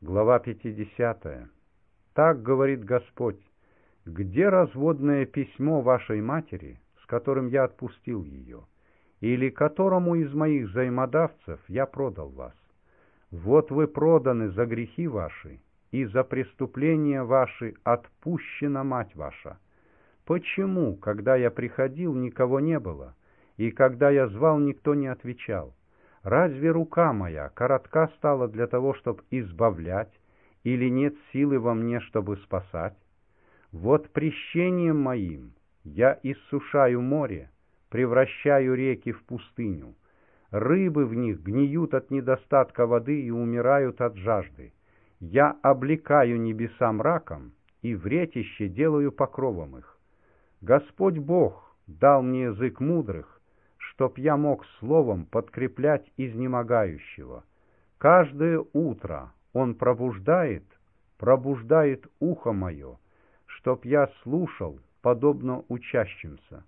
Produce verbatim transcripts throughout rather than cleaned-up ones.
Глава пятидесятая. Так говорит Господь: где разводное письмо вашей матери, с которым я отпустил ее, или которому из моих взаимодавцев я продал вас? Вот вы проданы за грехи ваши, и за преступления ваши отпущена мать ваша. Почему, когда я приходил, никого не было, и когда я звал, никто не отвечал? Разве рука моя коротка стала для того, чтобы избавлять, или нет силы во мне, чтобы спасать? Вот прещением моим я иссушаю море, превращаю реки в пустыню. Рыбы в них гниют от недостатка воды и умирают от жажды. Я облекаю небеса мраком, и вретище делаю покровом их. Господь Бог дал мне язык мудрых, чтоб я мог словом подкреплять изнемогающего. Каждое утро Он пробуждает, пробуждает ухо мое, чтоб я слушал, подобно учащимся.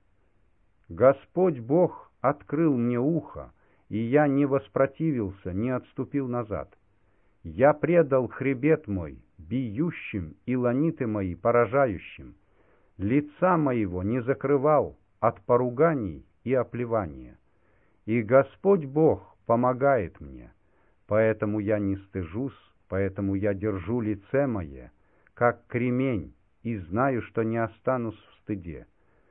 Господь Бог открыл мне ухо, и я не воспротивился, не отступил назад. Я предал хребет мой биющим и ланиты мои поражающим. Лица моего не закрывал от поруганий и оплевания. И Господь Бог помогает мне, поэтому я не стыжусь, поэтому я держу лице мое, как кремень, и знаю, что не останусь в стыде.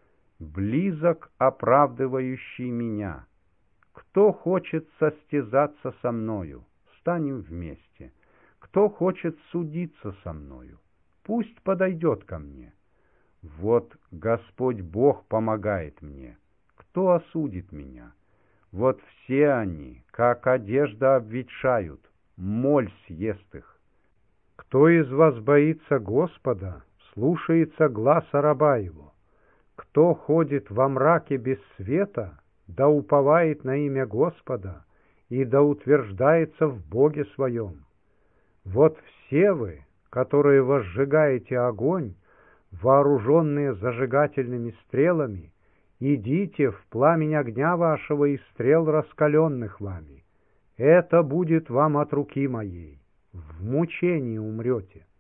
Близок оправдывающий меня. Кто хочет состязаться со мною, станем вместе. Кто хочет судиться со мною, пусть подойдет ко мне. Вот Господь Бог помогает мне. Кто осудит меня? Вот все они, как одежда, обветшают, моль съест их. Кто из вас боится Господа, слушается гласа раба его? Кто ходит во мраке без света, да уповает на имя Господа и да утверждается в Боге своем? Вот все вы, которые возжигаете огонь, вооруженные зажигательными стрелами, идите в пламень огня вашего и стрел, раскаленных вами. Это будет вам от руки моей. В мучении умрете.